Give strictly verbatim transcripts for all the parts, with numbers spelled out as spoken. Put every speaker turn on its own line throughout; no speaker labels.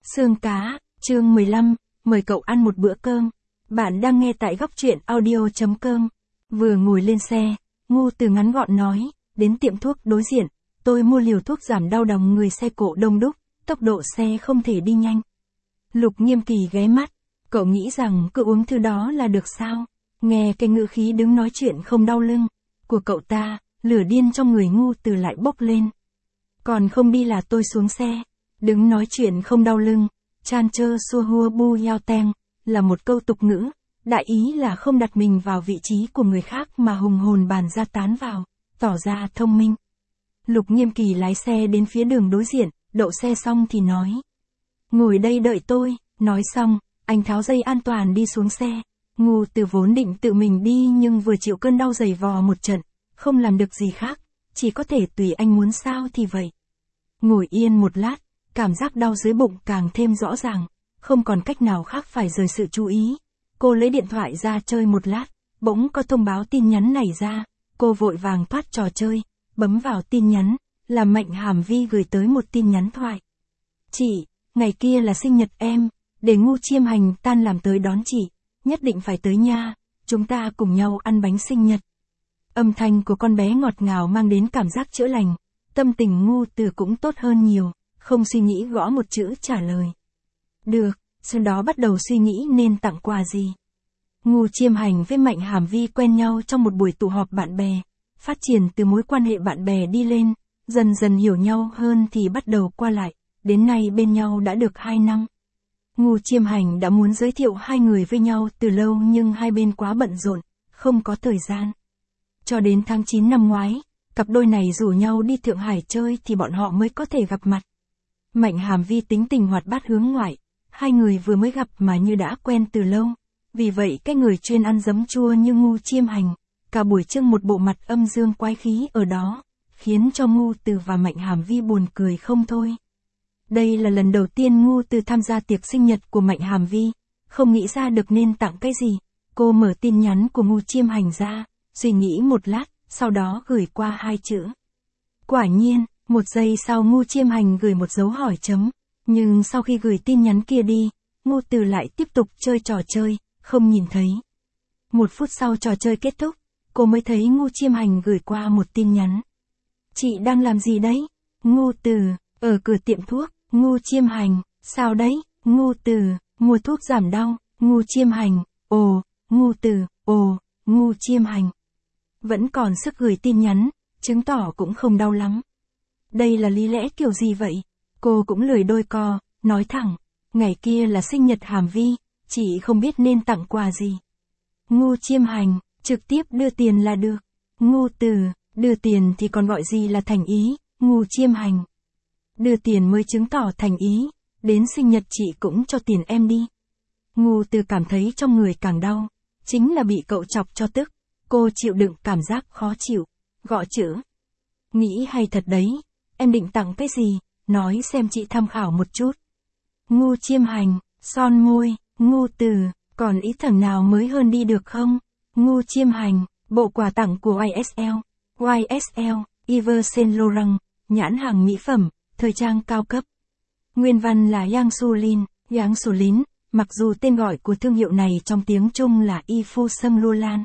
Xương cá, chương mười lăm, mời cậu ăn một bữa cơm. Bạn đang nghe tại góc truyện audio.com. Vừa ngồi lên xe, Ngu Từ ngắn gọn nói, đến tiệm thuốc đối diện, tôi mua liều thuốc giảm đau đóng người, xe cộ đông đúc, tốc độ xe không thể đi nhanh. Lục Nghiêm Kỳ ghé mắt, cậu nghĩ rằng cứ uống thứ đó là được sao? Nghe cái ngữ khí đứng nói chuyện không đau lưng của cậu ta, lửa điên trong người Ngu Từ lại bốc lên. Còn không đi là tôi xuống xe. Đứng nói chuyện không đau lưng, chan chơ xua hua bu yao teng, là một câu tục ngữ, đại ý là không đặt mình vào vị trí của người khác mà hùng hồn bàn ra tán vào, tỏ ra thông minh. Lục Nghiêm Kỳ lái xe đến phía đường đối diện, đậu xe xong thì nói. Ngồi đây đợi tôi, nói xong, anh tháo dây an toàn đi xuống xe. Ngu Từ vốn định tự mình đi nhưng vừa chịu cơn đau giày vò một trận, không làm được gì khác, chỉ có thể tùy anh muốn sao thì vậy. Ngồi yên một lát, cảm giác đau dưới bụng càng thêm rõ ràng, không còn cách nào khác phải rời sự chú ý. Cô lấy điện thoại ra chơi một lát, bỗng có thông báo tin nhắn nảy ra, cô vội vàng thoát trò chơi, bấm vào tin nhắn, là Mạnh Hàm Vi gửi tới một tin nhắn thoại. Chị, ngày kia là sinh nhật em, để Ngu Chiêm Hành tan làm tới đón chị, nhất định phải tới nha, chúng ta cùng nhau ăn bánh sinh nhật. Âm thanh của con bé ngọt ngào mang đến cảm giác chữa lành, tâm tình Ngu Từ cũng tốt hơn nhiều. Không suy nghĩ gõ một chữ trả lời. Được, sau đó bắt đầu suy nghĩ nên tặng quà gì. Ngu Chiêm Hành với Mạnh Hàm Vi quen nhau trong một buổi tụ họp bạn bè, phát triển từ mối quan hệ bạn bè đi lên, dần dần hiểu nhau hơn thì bắt đầu qua lại, đến nay bên nhau đã được hai năm. Ngu Chiêm Hành đã muốn giới thiệu hai người với nhau từ lâu nhưng hai bên quá bận rộn, không có thời gian. Cho đến tháng chín năm ngoái, cặp đôi này rủ nhau đi Thượng Hải chơi thì bọn họ mới có thể gặp mặt. Mạnh Hàm Vi tính tình hoạt bát hướng ngoại, hai người vừa mới gặp mà như đã quen từ lâu, vì vậy cái người chuyên ăn giấm chua như Ngu Chiêm Hành, cả buổi trưng một bộ mặt âm dương quái khí ở đó, khiến cho Ngu Từ và Mạnh Hàm Vi buồn cười không thôi. Đây là lần đầu tiên Ngu Từ tham gia tiệc sinh nhật của Mạnh Hàm Vi, không nghĩ ra được nên tặng cái gì, cô mở tin nhắn của Ngu Chiêm Hành ra, suy nghĩ một lát, sau đó gửi qua hai chữ. Quả nhiên, một giây sau Ngu Chiêm Hành gửi một dấu hỏi chấm, nhưng sau khi gửi tin nhắn kia đi, Ngu Từ lại tiếp tục chơi trò chơi, không nhìn thấy. Một phút sau trò chơi kết thúc, cô mới thấy Ngu Chiêm Hành gửi qua một tin nhắn. Chị đang làm gì đấy? Ngu Từ, ở cửa tiệm thuốc. Ngu Chiêm Hành, sao đấy? Ngu Từ, mua thuốc giảm đau. Ngu Chiêm Hành, ồ. Ngu Từ, ồ. Ngu Chiêm Hành vẫn còn sức gửi tin nhắn, chứng tỏ cũng không đau lắm. Đây là lý lẽ kiểu gì vậy? Cô cũng lười đôi co, nói thẳng, ngày kia là sinh nhật Hàm Vi, chị không biết nên tặng quà gì. Ngu Chiêm Hành, trực tiếp đưa tiền là được. Ngu Từ, đưa tiền thì còn gọi gì là thành ý. Ngu Chiêm Hành, đưa tiền mới chứng tỏ thành ý, đến sinh nhật chị cũng cho tiền em đi. Ngu Từ cảm thấy trong người càng đau, chính là bị cậu chọc cho tức, cô chịu đựng cảm giác khó chịu, gõ chữ. Nghĩ hay thật đấy. Em định tặng cái gì, nói xem chị tham khảo một chút. Ngu Chiêm Hành, son môi. Ngu Từ, còn ý tưởng nào mới hơn đi được không? Ngu Chiêm Hành, bộ quà tặng của Y S L. Y S L, Yves Saint Laurent, nhãn hàng mỹ phẩm, thời trang cao cấp. Nguyên văn là Yang Sulin, Yang Sulin, mặc dù tên gọi của thương hiệu này trong tiếng Trung là Y Phu Seng Lô Lan.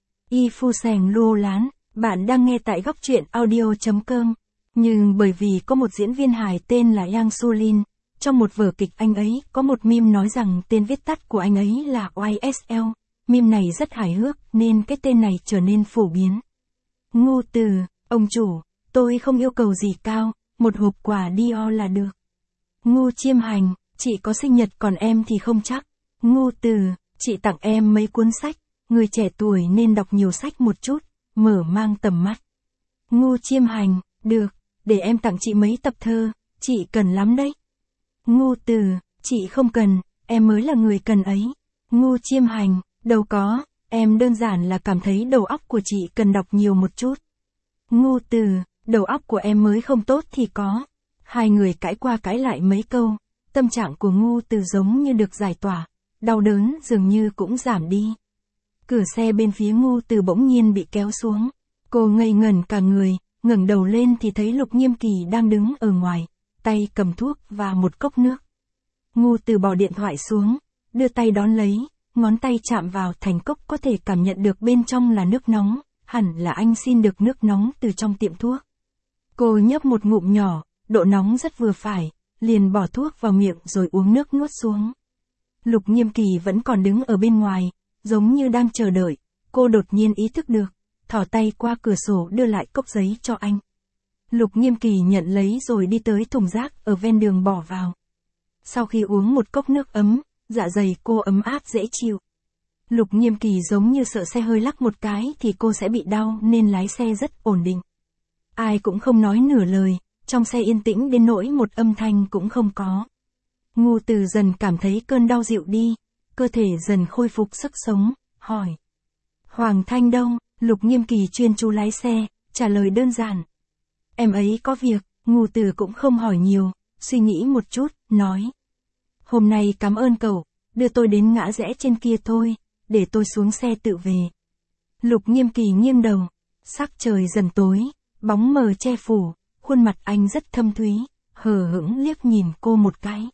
Y Phu Seng Lô Lán, bạn đang nghe tại góc truyện audio.com. Nhưng bởi vì có một diễn viên hài tên là Yang Sulin, trong một vở kịch anh ấy có một meme nói rằng tên viết tắt của anh ấy là Y S L, meme này rất hài hước nên cái tên này trở nên phổ biến. Ngu Từ, ông chủ, tôi không yêu cầu gì cao, một hộp quà Dior là được. Ngu Chiêm Hành, chị có sinh nhật còn em thì không chắc. Ngu Từ, chị tặng em mấy cuốn sách, người trẻ tuổi nên đọc nhiều sách một chút, mở mang tầm mắt. Ngu Chiêm Hành, được, để em tặng chị mấy tập thơ, chị cần lắm đấy. Ngu Từ, chị không cần, em mới là người cần ấy. Ngu Chiêm Hành, đâu có, em đơn giản là cảm thấy đầu óc của chị cần đọc nhiều một chút. Ngu Từ, đầu óc của em mới không tốt thì có. Hai người cãi qua cãi lại mấy câu, tâm trạng của Ngu Từ giống như được giải tỏa, đau đớn dường như cũng giảm đi. Cửa xe bên phía Ngu Từ bỗng nhiên bị kéo xuống, cô ngây ngẩn cả người, ngẩng đầu lên thì thấy Lục Nghiêm Kỳ đang đứng ở ngoài, tay cầm thuốc và một cốc nước. Ngu Từ bỏ điện thoại xuống, đưa tay đón lấy, ngón tay chạm vào thành cốc có thể cảm nhận được bên trong là nước nóng, hẳn là anh xin được nước nóng từ trong tiệm thuốc. Cô nhấp một ngụm nhỏ, độ nóng rất vừa phải, liền bỏ thuốc vào miệng rồi uống nước nuốt xuống. Lục Nghiêm Kỳ vẫn còn đứng ở bên ngoài, giống như đang chờ đợi, cô đột nhiên ý thức được, thò tay qua cửa sổ đưa lại cốc giấy cho anh. Lục Nghiêm Kỳ nhận lấy rồi đi tới thùng rác ở ven đường bỏ vào. Sau khi uống một cốc nước ấm, dạ dày cô ấm áp dễ chịu. Lục Nghiêm Kỳ giống như sợ xe hơi lắc một cái thì cô sẽ bị đau nên lái xe rất ổn định. Ai cũng không nói nửa lời, trong xe yên tĩnh đến nỗi một âm thanh cũng không có. Ngu Từ dần cảm thấy cơn đau dịu đi, cơ thể dần khôi phục sức sống, hỏi. Hoàng Thanh đâu? Lục Nghiêm Kỳ chuyên chú lái xe, trả lời đơn giản. Em ấy có việc. Ngu Từ cũng không hỏi nhiều, suy nghĩ một chút, nói. Hôm nay cảm ơn cậu, đưa tôi đến ngã rẽ trên kia thôi, để tôi xuống xe tự về. Lục Nghiêm Kỳ nghiêng đầu, sắc trời dần tối, bóng mờ che phủ, khuôn mặt anh rất thâm thúy, hờ hững liếc nhìn cô một cái.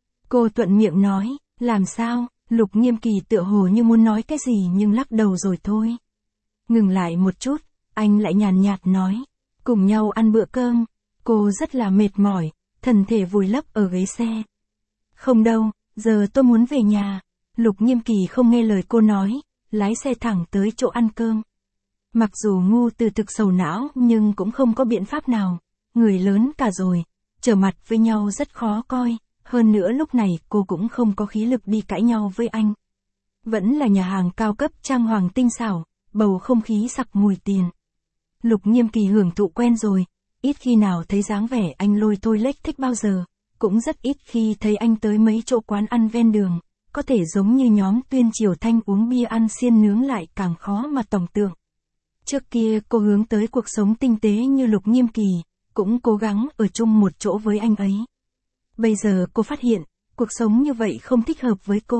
Cô thuận miệng nói, làm sao? Lục Nghiêm Kỳ tựa hồ như muốn nói cái gì nhưng lắc đầu rồi thôi. Ngừng lại một chút, anh lại nhàn nhạt nói, cùng nhau ăn bữa cơm. Cô rất là mệt mỏi, thân thể vùi lấp ở ghế xe. Không đâu, giờ tôi muốn về nhà. Lục Nghiêm Kỳ không nghe lời cô nói, lái xe thẳng tới chỗ ăn cơm. Mặc dù Ngu Từ thực sầu não nhưng cũng không có biện pháp nào, người lớn cả rồi, trở mặt với nhau rất khó coi, hơn nữa lúc này cô cũng không có khí lực đi cãi nhau với anh. Vẫn là nhà hàng cao cấp trang hoàng tinh xảo, bầu không khí sặc mùi tiền. Lục Nghiêm Kỳ hưởng thụ quen rồi, ít khi nào thấy dáng vẻ anh lôi thôi lếch thích bao giờ, cũng rất ít khi thấy anh tới mấy chỗ quán ăn ven đường, có thể giống như nhóm Tuyên Triều Thanh uống bia ăn xiên nướng lại càng khó mà tưởng tượng. Trước kia cô hướng tới cuộc sống tinh tế như Lục Nghiêm Kỳ, cũng cố gắng ở chung một chỗ với anh ấy. Bây giờ cô phát hiện, cuộc sống như vậy không thích hợp với cô.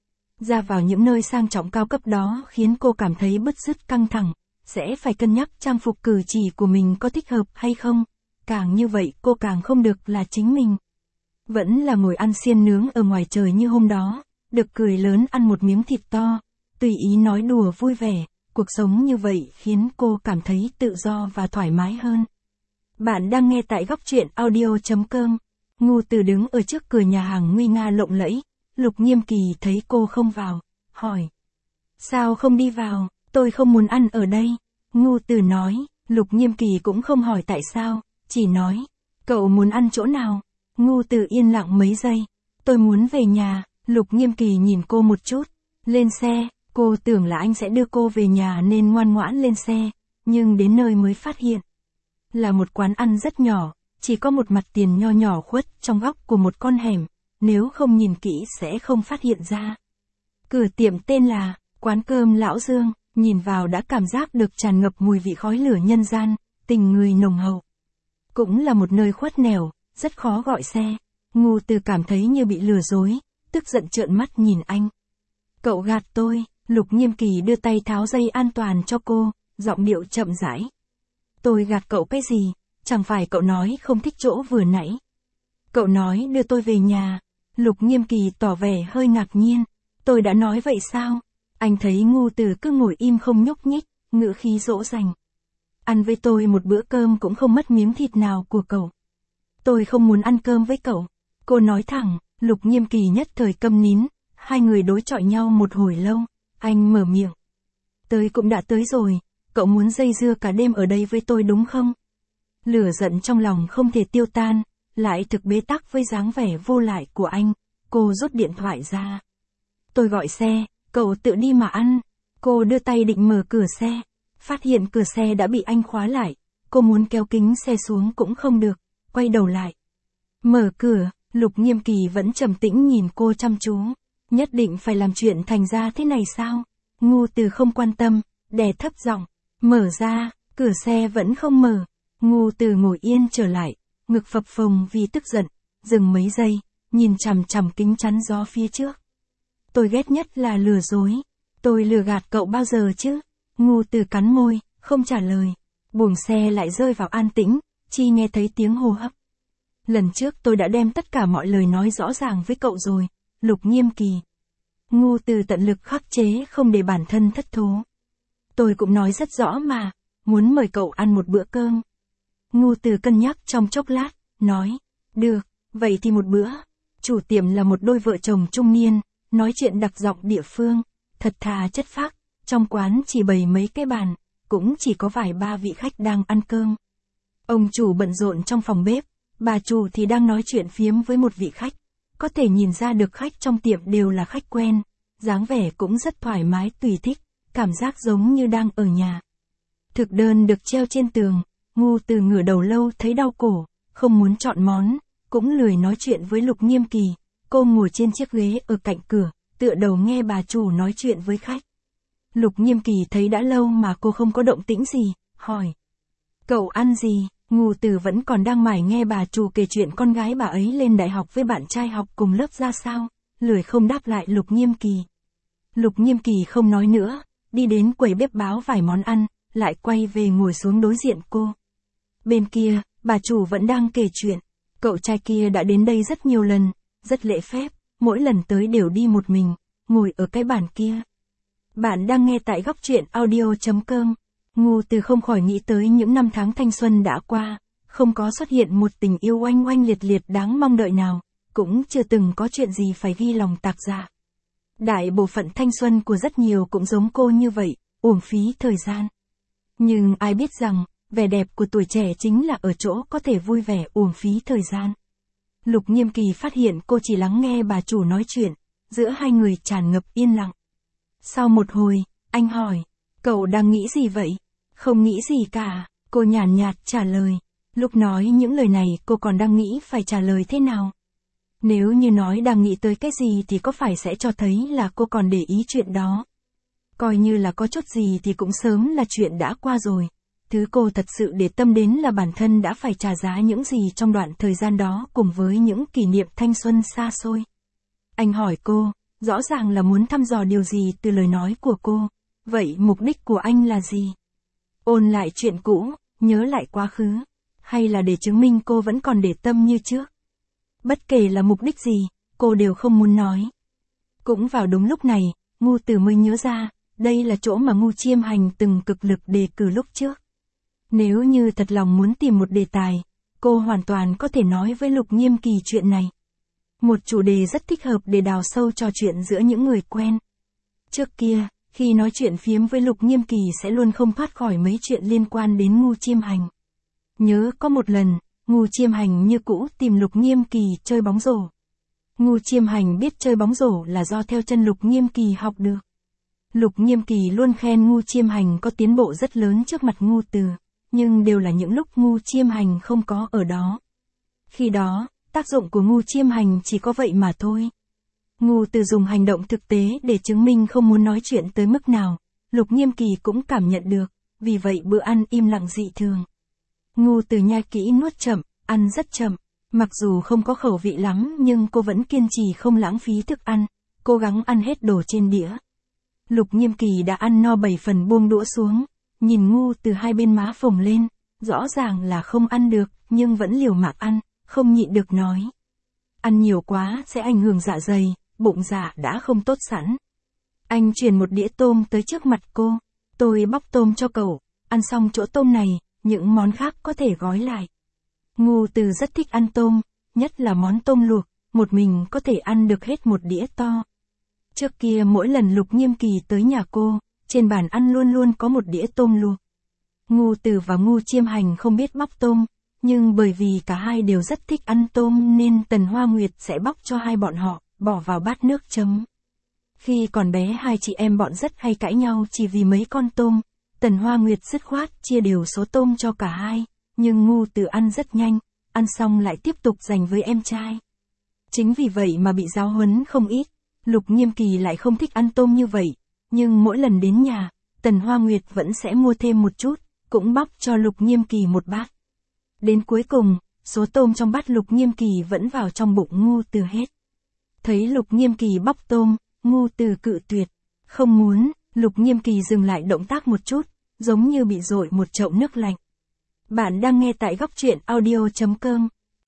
Ra vào những nơi sang trọng cao cấp đó khiến cô cảm thấy bứt rứt căng thẳng, sẽ phải cân nhắc trang phục cử chỉ của mình có thích hợp hay không. Càng như vậy cô càng không được là chính mình. Vẫn là ngồi ăn xiên nướng ở ngoài trời như hôm đó, được cười lớn ăn một miếng thịt to, tùy ý nói đùa vui vẻ, cuộc sống như vậy khiến cô cảm thấy tự do và thoải mái hơn. Bạn đang nghe tại góc truyện audio chấm com. Ngu Từ đứng ở trước cửa nhà hàng nguy nga lộng lẫy, Lục Nghiêm Kỳ thấy cô không vào, hỏi. Sao không đi vào, tôi không muốn ăn ở đây. Ngu Từ nói, Lục Nghiêm Kỳ cũng không hỏi tại sao, chỉ nói, cậu muốn ăn chỗ nào? Ngu Từ yên lặng mấy giây, tôi muốn về nhà. Lục Nghiêm Kỳ nhìn cô một chút, lên xe, cô tưởng là anh sẽ đưa cô về nhà nên ngoan ngoãn lên xe, nhưng đến nơi mới phát hiện. Là một quán ăn rất nhỏ, chỉ có một mặt tiền nho nhỏ khuất trong góc của một con hẻm, nếu không nhìn kỹ sẽ không phát hiện ra. Cửa tiệm tên là, quán cơm Lão Dương, nhìn vào đã cảm giác được tràn ngập mùi vị khói lửa nhân gian, tình người nồng hậu. Cũng là một nơi khuất nẻo, rất khó gọi xe. Ngu Từ cảm thấy như bị lừa dối, tức giận trợn mắt nhìn anh. Cậu gạt tôi. Lục Nghiêm Kỳ đưa tay tháo dây an toàn cho cô, giọng điệu chậm rãi. Tôi gạt cậu cái gì, chẳng phải cậu nói không thích chỗ vừa nãy. Cậu nói đưa tôi về nhà. Lục Nghiêm Kỳ tỏ vẻ hơi ngạc nhiên. Tôi đã nói vậy sao? Anh thấy Ngu Từ cứ ngồi im không nhúc nhích, ngữ khí dỗ dành. Ăn với tôi một bữa cơm cũng không mất miếng thịt nào của cậu. Tôi không muốn ăn cơm với cậu. Cô nói thẳng. Lục Nghiêm Kỳ nhất thời câm nín, hai người đối chọi nhau một hồi lâu, anh mở miệng. Tới cũng đã tới rồi, cậu muốn dây dưa cả đêm ở đây với tôi đúng không? Lửa giận trong lòng không thể tiêu tan, lại thực bế tắc với dáng vẻ vô lại của anh, cô rút điện thoại ra. Tôi gọi xe, cậu tự đi mà ăn. Cô đưa tay định mở cửa xe, phát hiện cửa xe đã bị anh khóa lại, cô muốn kéo kính xe xuống cũng không được, quay đầu lại. Mở cửa. Lục Nghiêm Kỳ vẫn trầm tĩnh nhìn cô chăm chú. Nhất định phải làm chuyện thành ra thế này sao? Ngu Từ không quan tâm, đè thấp giọng. Mở ra, cửa xe vẫn không mở. Ngu Từ ngồi yên trở lại, ngực phập phồng vì tức giận, dừng mấy giây, nhìn chằm chằm kính chắn gió phía trước. Tôi ghét nhất là lừa dối. Tôi lừa gạt cậu bao giờ chứ? Ngu Từ cắn môi, không trả lời. Buồng xe lại rơi vào an tĩnh, chỉ nghe thấy tiếng hô hấp. Lần trước tôi đã đem tất cả mọi lời nói rõ ràng với cậu rồi, Lục Nghiêm Kỳ. Ngu Từ tận lực khắc chế không để bản thân thất thố. Tôi cũng nói rất rõ mà, muốn mời cậu ăn một bữa cơm. Ngu Từ cân nhắc trong chốc lát, nói, được, vậy thì một bữa. Chủ tiệm là một đôi vợ chồng trung niên, nói chuyện đặc giọng địa phương, thật thà chất phác, trong quán chỉ bày mấy cái bàn, cũng chỉ có vài ba vị khách đang ăn cơm. Ông chủ bận rộn trong phòng bếp, bà chủ thì đang nói chuyện phiếm với một vị khách. Có thể nhìn ra được khách trong tiệm đều là khách quen, dáng vẻ cũng rất thoải mái tùy thích, cảm giác giống như đang ở nhà. Thực đơn được treo trên tường, Ngu Từ ngửa đầu lâu thấy đau cổ, không muốn chọn món, cũng lười nói chuyện với Lục Nghiêm Kỳ. Cô ngồi trên chiếc ghế ở cạnh cửa, tựa đầu nghe bà chủ nói chuyện với khách. Lục Nghiêm Kỳ thấy đã lâu mà cô không có động tĩnh gì, hỏi. Cậu ăn gì? Ngu Từ vẫn còn đang mải nghe bà chủ kể chuyện con gái bà ấy lên đại học với bạn trai học cùng lớp ra sao, lười không đáp lại Lục Nghiêm Kỳ. Lục Nghiêm Kỳ không nói nữa, đi đến quầy bếp báo vài món ăn, lại quay về ngồi xuống đối diện cô. Bên kia, bà chủ vẫn đang kể chuyện, cậu trai kia đã đến đây rất nhiều lần, rất lễ phép, mỗi lần tới đều đi một mình, ngồi ở cái bàn kia. Bạn đang nghe tại góc truyện audio chấm com. Ngu Từ không khỏi nghĩ tới những năm tháng thanh xuân đã qua, không có xuất hiện một tình yêu oanh oanh liệt liệt đáng mong đợi nào, cũng chưa từng có chuyện gì phải ghi lòng tạc dạ. Đại bộ phận thanh xuân của rất nhiều cũng giống cô như vậy, uổng phí thời gian. Nhưng ai biết rằng, vẻ đẹp của tuổi trẻ chính là ở chỗ có thể vui vẻ uổng phí thời gian. Lục Nghiêm Kỳ phát hiện cô chỉ lắng nghe bà chủ nói chuyện, giữa hai người tràn ngập yên lặng. Sau một hồi, anh hỏi, cậu đang nghĩ gì vậy? Không nghĩ gì cả, cô nhàn nhạt trả lời. Lúc nói những lời này cô còn đang nghĩ phải trả lời thế nào. Nếu như nói đang nghĩ tới cái gì thì có phải sẽ cho thấy là cô còn để ý chuyện đó. Coi như là có chút gì thì cũng sớm là chuyện đã qua rồi. Thứ cô thật sự để tâm đến là bản thân đã phải trả giá những gì trong đoạn thời gian đó cùng với những kỷ niệm thanh xuân xa xôi. Anh hỏi cô, rõ ràng là muốn thăm dò điều gì từ lời nói của cô. Vậy mục đích của anh là gì? Ôn lại chuyện cũ, nhớ lại quá khứ, hay là để chứng minh cô vẫn còn để tâm như trước? Bất kể là mục đích gì, cô đều không muốn nói. Cũng vào đúng lúc này, Ngu Từ mới nhớ ra, đây là chỗ mà Ngu Chiêm Hành từng cực lực đề cử lúc trước. Nếu như thật lòng muốn tìm một đề tài, cô hoàn toàn có thể nói với Lục Nghiêm Kỳ chuyện này. Một chủ đề rất thích hợp để đào sâu trò chuyện giữa những người quen. Trước kia, khi nói chuyện phiếm với Lục Nghiêm Kỳ sẽ luôn không thoát khỏi mấy chuyện liên quan đến Ngu Chiêm Hành. Nhớ có một lần, Ngu Chiêm Hành như cũ tìm Lục Nghiêm Kỳ chơi bóng rổ. Ngu Chiêm Hành biết chơi bóng rổ là do theo chân Lục Nghiêm Kỳ học được. Lục Nghiêm Kỳ luôn khen Ngu Chiêm Hành có tiến bộ rất lớn trước mặt Ngu Từ, nhưng đều là những lúc Ngu Chiêm Hành không có ở đó. Khi đó, tác dụng của Ngu Chiêm Hành chỉ có vậy mà thôi. Ngu Từ dùng hành động thực tế để chứng minh không muốn nói chuyện tới mức nào, Lục Nghiêm Kỳ cũng cảm nhận được, vì vậy bữa ăn im lặng dị thường. Ngu Từ nhai kỹ nuốt chậm, ăn rất chậm, mặc dù không có khẩu vị lắm nhưng cô vẫn kiên trì không lãng phí thức ăn, cố gắng ăn hết đồ trên đĩa. Lục Nghiêm Kỳ đã ăn no bảy phần buông đũa xuống, nhìn Ngu Từ hai bên má phồng lên, rõ ràng là không ăn được, nhưng vẫn liều mạng ăn, không nhịn được nói. Ăn nhiều quá sẽ ảnh hưởng dạ dày, bụng dạ đã không tốt sẵn. Anh chuyển một đĩa tôm tới trước mặt cô, tôi bóc tôm cho cậu, ăn xong chỗ tôm này, những món khác có thể gói lại. Ngu Từ rất thích ăn tôm, nhất là món tôm luộc, một mình có thể ăn được hết một đĩa to. Trước kia mỗi lần Lục Nghiêm Kỳ tới nhà cô, trên bàn ăn luôn luôn có một đĩa tôm luộc. Ngu Từ và Ngu Chiêm Hành không biết bóc tôm, nhưng bởi vì cả hai đều rất thích ăn tôm nên Tần Hoa Nguyệt sẽ bóc cho hai bọn họ, bỏ vào bát nước chấm. Khi còn bé hai chị em bọn rất hay cãi nhau chỉ vì mấy con tôm, Tần Hoa Nguyệt dứt khoát chia đều số tôm cho cả hai, nhưng Ngu Từ ăn rất nhanh, ăn xong lại tiếp tục dành với em trai. Chính vì vậy mà bị giáo huấn không ít. Lục Nghiêm Kỳ lại không thích ăn tôm như vậy, nhưng mỗi lần đến nhà, Tần Hoa Nguyệt vẫn sẽ mua thêm một chút, cũng bóc cho Lục Nghiêm Kỳ một bát. Đến cuối cùng, số tôm trong bát Lục Nghiêm Kỳ vẫn vào trong bụng Ngu Từ hết. Thấy Lục Nghiêm Kỳ bóc tôm, Ngu Từ cự tuyệt. Không muốn, Lục Nghiêm Kỳ dừng lại động tác một chút, giống như bị dội một chậu nước lạnh. Bạn đang nghe tại góc truyện audio chấm com.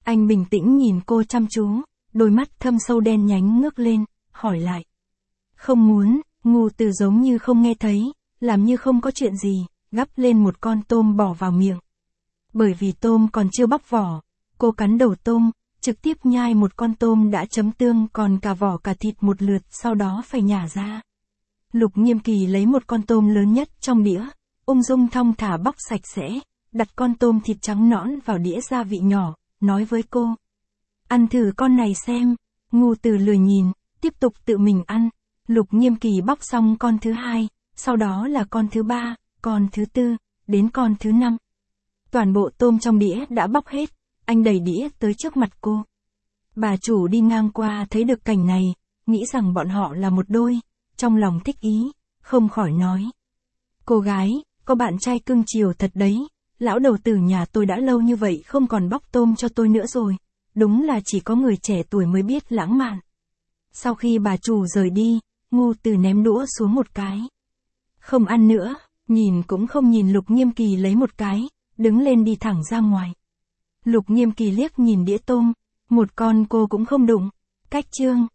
Anh bình tĩnh nhìn cô chăm chú, đôi mắt thâm sâu đen nhánh ngước lên, hỏi lại. Không muốn, Ngô Từ giống như không nghe thấy, làm như không có chuyện gì, gắp lên một con tôm bỏ vào miệng. Bởi vì tôm còn chưa bóc vỏ, cô cắn đầu tôm, trực tiếp nhai một con tôm đã chấm tương còn cả vỏ cả thịt một lượt, sau đó phải nhả ra. Lục Nghiêm Kỳ lấy một con tôm lớn nhất trong đĩa, ung dung thong thả bóc sạch sẽ, đặt con tôm thịt trắng nõn vào đĩa gia vị nhỏ, nói với cô. Ăn thử con này xem. Ngô Từ lười nhìn, tiếp tục tự mình ăn. Lục Nghiêm Kỳ bóc xong con thứ hai, sau đó là con thứ ba, con thứ tư, đến con thứ năm. Toàn bộ tôm trong đĩa đã bóc hết, anh đẩy đĩa tới trước mặt cô. Bà chủ đi ngang qua thấy được cảnh này, nghĩ rằng bọn họ là một đôi, trong lòng thích ý, không khỏi nói. Cô gái, có bạn trai cưng chiều thật đấy, lão đầu tử nhà tôi đã lâu như vậy không còn bóc tôm cho tôi nữa rồi, đúng là chỉ có người trẻ tuổi mới biết lãng mạn. Sau khi bà chủ rời đi, Ngô Từ ném đũa xuống một cái. Không ăn nữa, nhìn cũng không nhìn Lục Nghiêm Kỳ lấy một cái, đứng lên đi thẳng ra ngoài. Lục Nghiêm Kỳ liếc nhìn đĩa tôm, một con cô cũng không đụng. Cách chương